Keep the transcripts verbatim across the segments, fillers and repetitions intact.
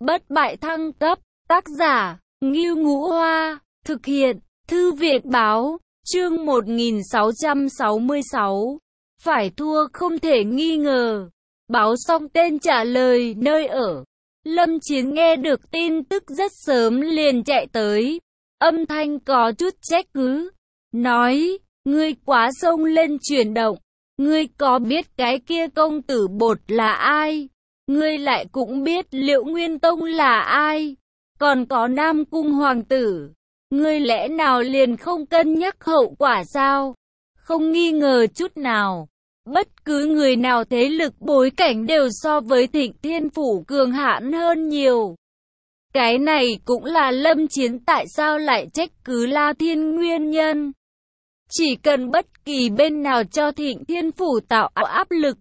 Bất bại thăng cấp, tác giả, Ngưu Ngũ Hoa, thực hiện, Thư viện Báo, chương một nghìn sáu trăm sáu mươi sáu. Phải thua không thể nghi ngờ. Báo xong tên trả lời nơi ở. Lâm Chiến nghe được tin tức rất sớm liền chạy tới. Âm thanh có chút trách cứ. Nói, ngươi quá xông lên chuyển động. Ngươi có biết cái kia công tử bột là ai? Ngươi lại cũng biết Liệu Nguyên Tông là ai? Còn có Nam Cung Hoàng tử. Ngươi lẽ nào liền không cân nhắc hậu quả sao? Không nghi ngờ chút nào. Bất cứ người nào thế lực bối cảnh đều so với Thịnh Thiên Phủ cường hãn hơn nhiều. Cái này cũng là Lâm Chiến tại sao lại trách cứ La Thiên nguyên nhân. Chỉ cần bất kỳ bên nào cho Thịnh Thiên Phủ tạo áp lực,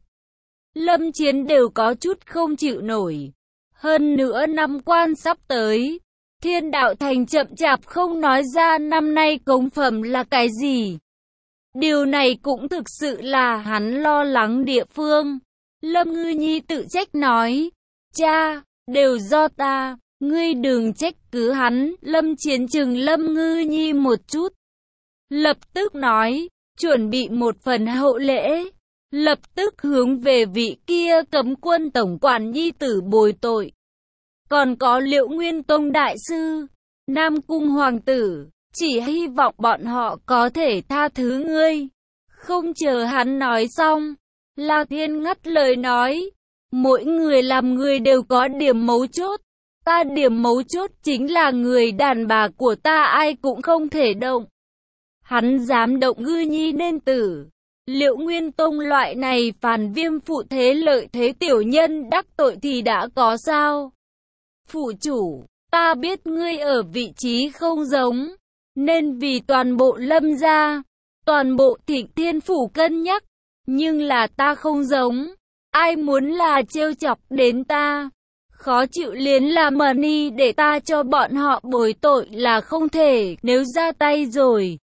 Lâm Chiến đều có chút không chịu nổi. Hơn nữa năm quan sắp tới, Thiên Đạo Thành chậm chạp không nói ra năm nay cống phẩm là cái gì. Điều này cũng thực sự là hắn lo lắng địa phương. Lâm Ngư Nhi tự trách nói, cha, đều do ta, ngươi đừng trách cứ hắn. Lâm Chiến chừng Lâm Ngư Nhi một chút, lập tức nói, chuẩn bị một phần hậu lễ, lập tức hướng về vị kia cấm quân tổng quản nhi tử bồi tội. Còn có Liệu Nguyên Tông đại sư, Nam Cung Hoàng tử, chỉ hy vọng bọn họ có thể tha thứ ngươi. Không chờ hắn nói xong, La Thiên ngắt lời nói, mỗi người làm người đều có điểm mấu chốt. Ta điểm mấu chốt chính là người đàn bà của ta ai cũng không thể động. Hắn dám động Ngư Nhi nên tử. Liệu Nguyên Tông loại này phản viêm phụ thế lợi thế tiểu nhân đắc tội thì đã có sao? Phủ chủ, ta biết ngươi ở vị trí không giống, nên vì toàn bộ Lâm gia, toàn bộ Thịnh Thiên Phủ cân nhắc, nhưng là ta không giống, ai muốn là trêu chọc đến ta, khó chịu liền là money để ta cho bọn họ bồi tội là không thể, nếu ra tay rồi,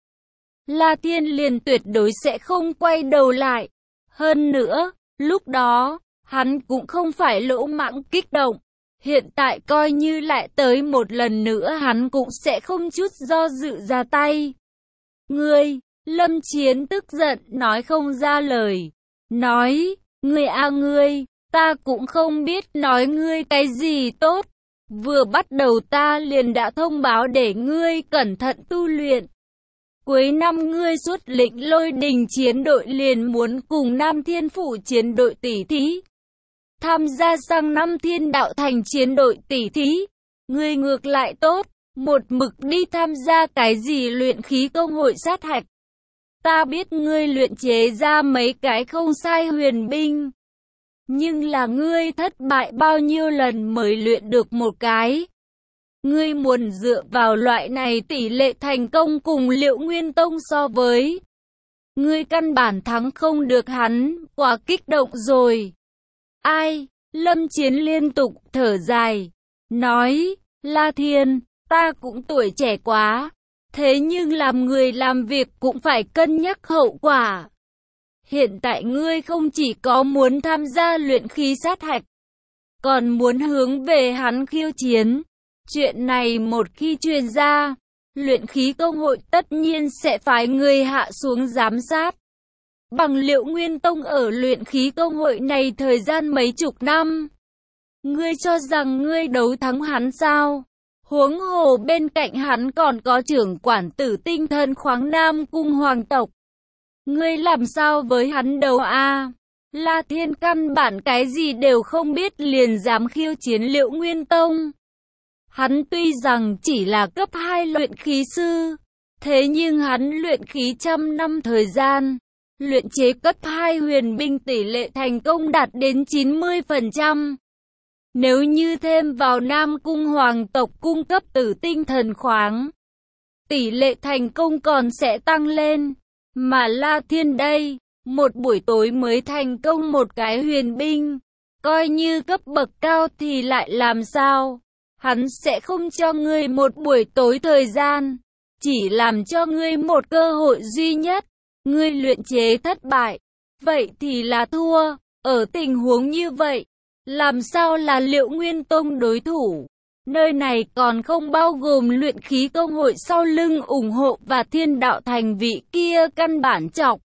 La Thiên liền tuyệt đối sẽ không quay đầu lại. Hơn nữa, lúc đó, hắn cũng không phải lỗ mãng kích động. Hiện tại coi như lại tới một lần nữa hắn cũng sẽ không chút do dự ra tay. Ngươi, Lâm Chiến tức giận nói không ra lời. Nói, ngươi a ngươi, ta cũng không biết nói ngươi cái gì tốt. Vừa bắt đầu ta liền đã thông báo để ngươi cẩn thận tu luyện. Cuối năm ngươi xuất lĩnh Lôi Đình chiến đội liền muốn cùng Nam Thiên Phủ chiến đội tỷ thí. Tham gia sang năm Thiên Đạo Thành chiến đội tỷ thí. Ngươi ngược lại tốt, một mực đi tham gia cái gì luyện khí công hội sát hạch. Ta biết ngươi luyện chế ra mấy cái không sai huyền binh. Nhưng là ngươi thất bại bao nhiêu lần mới luyện được một cái. Ngươi muốn dựa vào loại này tỷ lệ thành công cùng Liệu Nguyên Tông so với. Ngươi căn bản thắng không được hắn, quá kích động rồi. Ai? Lâm Chiến liên tục thở dài. Nói, La Thiên, ta cũng tuổi trẻ quá. Thế nhưng làm người làm việc cũng phải cân nhắc hậu quả. Hiện tại ngươi không chỉ có muốn tham gia luyện khí sát hạch, còn muốn hướng về hắn khiêu chiến. Chuyện này một khi truyền ra, luyện khí công hội tất nhiên sẽ phái người hạ xuống giám sát. Bằng Liệu Nguyên Tông ở luyện khí công hội này thời gian mấy chục năm. Ngươi cho rằng ngươi đấu thắng hắn sao? Huống hồ bên cạnh hắn còn có trưởng quản tử tinh thần khoáng Nam Cung Hoàng tộc. Ngươi làm sao với hắn đấu a? La Thiên căn bản cái gì đều không biết liền dám khiêu chiến Liệu Nguyên Tông. Hắn tuy rằng chỉ là cấp hai luyện khí sư, thế nhưng hắn luyện khí trăm năm thời gian, luyện chế cấp hai huyền binh tỷ lệ thành công đạt đến chín mươi phần trăm. Nếu như thêm vào Nam Cung Hoàng tộc cung cấp tử tinh thần khoáng, tỷ lệ thành công còn sẽ tăng lên. Mà La Thiên đây, một buổi tối mới thành công một cái huyền binh, coi như cấp bậc cao thì lại làm sao? Hắn sẽ không cho ngươi một buổi tối thời gian, chỉ làm cho ngươi một cơ hội duy nhất. Ngươi luyện chế thất bại, vậy thì là thua. Ở tình huống như vậy, làm sao là Liệu Nguyên Tông đối thủ? Nơi này còn không bao gồm luyện khí công hội sau lưng ủng hộ và Thiên Đạo Thành vị kia căn bản chọc.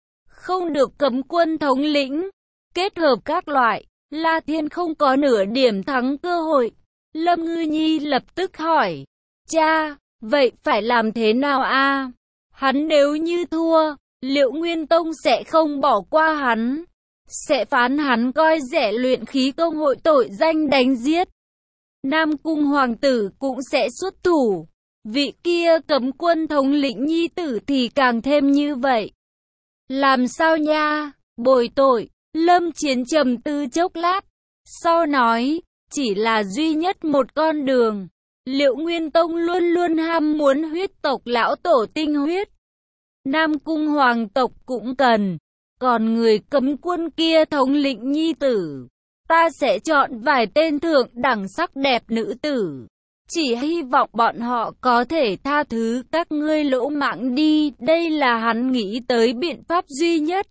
Không được cấm quân thống lĩnh. Kết hợp các loại, La Thiên không có nửa điểm thắng cơ hội. Lâm Ngư Nhi lập tức hỏi. Cha, vậy phải làm thế nào a? Hắn nếu như thua, Liệu Nguyên Tông sẽ không bỏ qua hắn. Sẽ phán hắn coi rẻ luyện khí công hội tội danh đánh giết. Nam Cung Hoàng tử cũng sẽ xuất thủ. Vị kia cấm quân thống lĩnh nhi tử thì càng thêm như vậy. Làm sao nha, bồi tội. Lâm Chiến trầm tư chốc lát. Sau nói, chỉ là duy nhất một con đường. Liệu Nguyên Tông luôn luôn ham muốn huyết tộc lão tổ tinh huyết. Nam Cung Hoàng tộc cũng cần. Còn người cấm quân kia thống lĩnh nhi tử, ta sẽ chọn vài tên thượng đẳng sắc đẹp nữ tử. Chỉ hy vọng bọn họ có thể tha thứ các ngươi lỗ mãng đi. Đây là hắn nghĩ tới biện pháp duy nhất.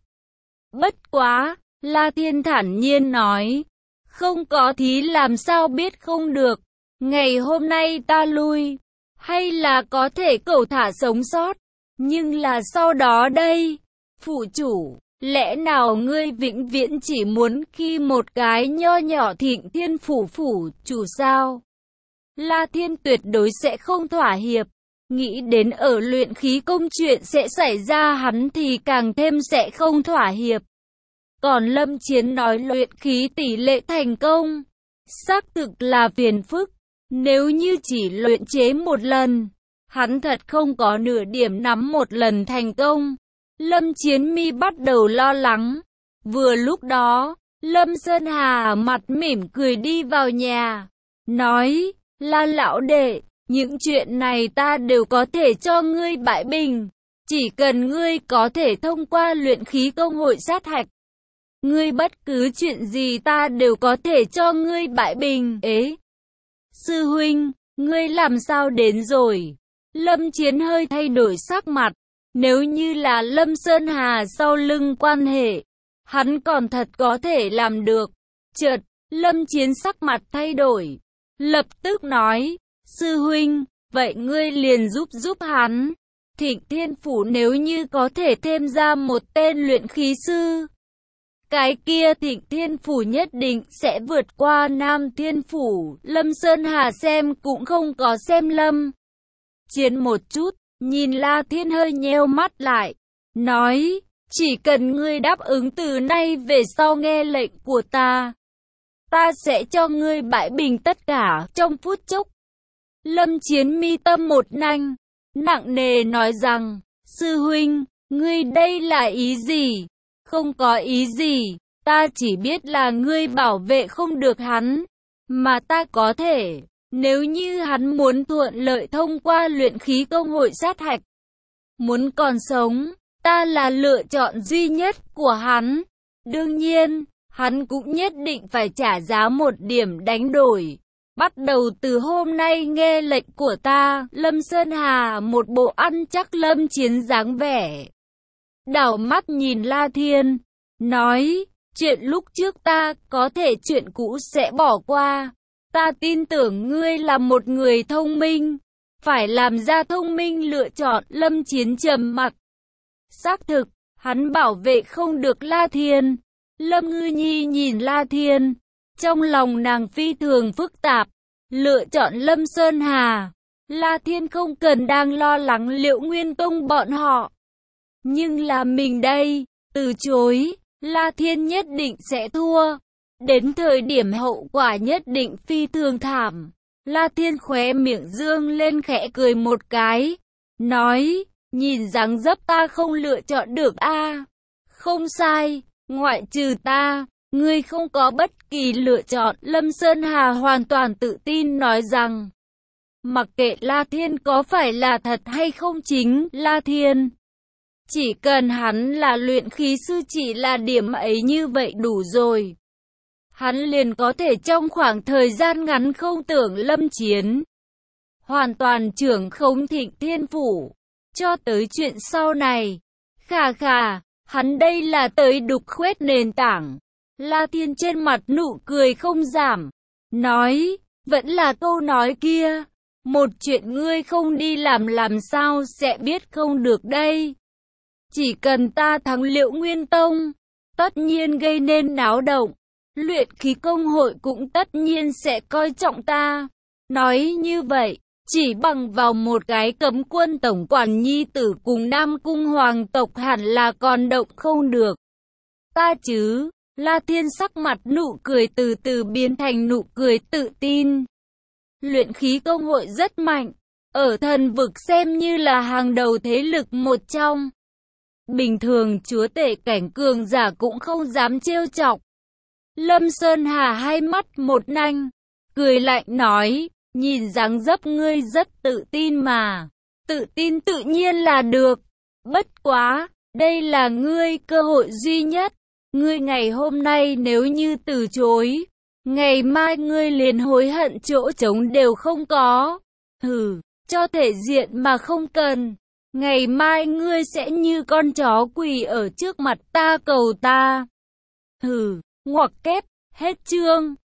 Bất quá, La Thiên thản nhiên nói. Không có thí làm sao biết không được. Ngày hôm nay ta lui. Hay là có thể cẩu thả sống sót. Nhưng là sau đó đây. Phủ chủ. Lẽ nào ngươi vĩnh viễn chỉ muốn khi một cái nho nhỏ Thịnh Thiên phủ phủ chủ sao? La Thiên tuyệt đối sẽ không thỏa hiệp. Nghĩ đến ở luyện khí công chuyện sẽ xảy ra hắn thì càng thêm sẽ không thỏa hiệp. Còn Lâm Chiến nói luyện khí tỷ lệ thành công. Xác thực là phiền phức. Nếu như chỉ luyện chế một lần, hắn thật không có nửa điểm nắm một lần thành công. Lâm Chiến mi bắt đầu lo lắng. Vừa lúc đó, Lâm Sơn Hà mặt mỉm cười đi vào nhà. Nói, La lão đệ, những chuyện này ta đều có thể cho ngươi bãi bình. Chỉ cần ngươi có thể thông qua luyện khí công hội sát hạch. Ngươi bất cứ chuyện gì ta đều có thể cho ngươi bãi bình. Ế! Sư huynh, ngươi làm sao đến rồi? Lâm Chiến hơi thay đổi sắc mặt. Nếu như là Lâm Sơn Hà sau lưng quan hệ, hắn còn thật có thể làm được. Chợt, Lâm Chiến sắc mặt thay đổi. Lập tức nói, sư huynh, vậy ngươi liền giúp giúp hắn. Thịnh Thiên Phủ nếu như có thể thêm ra một tên luyện khí sư, cái kia Thịnh Thiên Phủ nhất định sẽ vượt qua Nam Thiên Phủ. Lâm Sơn Hà xem cũng không có xem Lâm Chiến một chút, nhìn La Thiên hơi nheo mắt lại, nói, chỉ cần ngươi đáp ứng từ nay về sau nghe lệnh của ta, ta sẽ cho ngươi bãi bình tất cả trong phút chốc. Lâm Chiến mi tâm một nanh, nặng nề nói rằng, sư huynh, ngươi đây là ý gì? Không có ý gì, ta chỉ biết là ngươi bảo vệ không được hắn, mà ta có thể, nếu như hắn muốn thuận lợi thông qua luyện khí công hội sát hạch, muốn còn sống, ta là lựa chọn duy nhất của hắn. Đương nhiên, hắn cũng nhất định phải trả giá một điểm đánh đổi. Bắt đầu từ hôm nay nghe lệnh của ta. Lâm Sơn Hà một bộ ăn chắc Lâm Chiến dáng vẻ, đảo mắt nhìn La Thiên, nói, chuyện lúc trước ta có thể chuyện cũ sẽ bỏ qua. Ta tin tưởng ngươi là một người thông minh, phải làm ra thông minh lựa chọn. Lâm Chiến trầm mặc. Xác thực, hắn bảo vệ không được La Thiên. Lâm Ngư Nhi nhìn La Thiên, trong lòng nàng phi thường phức tạp, lựa chọn Lâm Sơn Hà. La Thiên không cần đang lo lắng Liệu Nguyên Tông bọn họ. Nhưng là mình đây, từ chối, La Thiên nhất định sẽ thua. Đến thời điểm hậu quả nhất định phi thường thảm. La Thiên khóe miệng dương lên khẽ cười một cái, nói, nhìn dáng dấp ta không lựa chọn được a. Không sai, ngoại trừ ta, ngươi không có bất kỳ lựa chọn. Lâm Sơn Hà hoàn toàn tự tin nói rằng, mặc kệ La Thiên có phải là thật hay không chính La Thiên, chỉ cần hắn là luyện khí sư, chỉ là điểm ấy như vậy đủ rồi. Hắn liền có thể trong khoảng thời gian ngắn không tưởng Lâm Chiến, hoàn toàn trưởng khống Thịnh Thiên Phủ. Cho tới chuyện sau này, khà khà, hắn đây là tới đục khoét nền tảng. La Thiên trên mặt nụ cười không giảm, nói, vẫn là câu nói kia, một chuyện ngươi không đi làm làm sao sẽ biết không được đây. Chỉ cần ta thắng Liễu Nguyên Tông, tất nhiên gây nên náo động, luyện khí công hội cũng tất nhiên sẽ coi trọng ta. Nói như vậy, chỉ bằng vào một cái cấm quân tổng quản nhi tử cùng Nam Cung hoàng tộc hẳn là còn động không được. Ta chứ, La Thiên sắc mặt nụ cười từ từ biến thành nụ cười tự tin. Luyện khí công hội rất mạnh, ở thần vực xem như là hàng đầu thế lực một trong. Bình thường chúa tể cảnh cường giả cũng không dám trêu chọc. Lâm Sơn Hà hai mắt một nanh, cười lạnh nói, nhìn dáng dấp ngươi rất tự tin mà. Tự tin tự nhiên là được. Bất quá, đây là ngươi cơ hội duy nhất. Ngươi ngày hôm nay nếu như từ chối, ngày mai ngươi liền hối hận chỗ trống đều không có. Hừ, cho thể diện mà không cần. Ngày mai ngươi sẽ như con chó quỳ ở trước mặt ta cầu ta. Hừ, ngoặc kép, hết chương.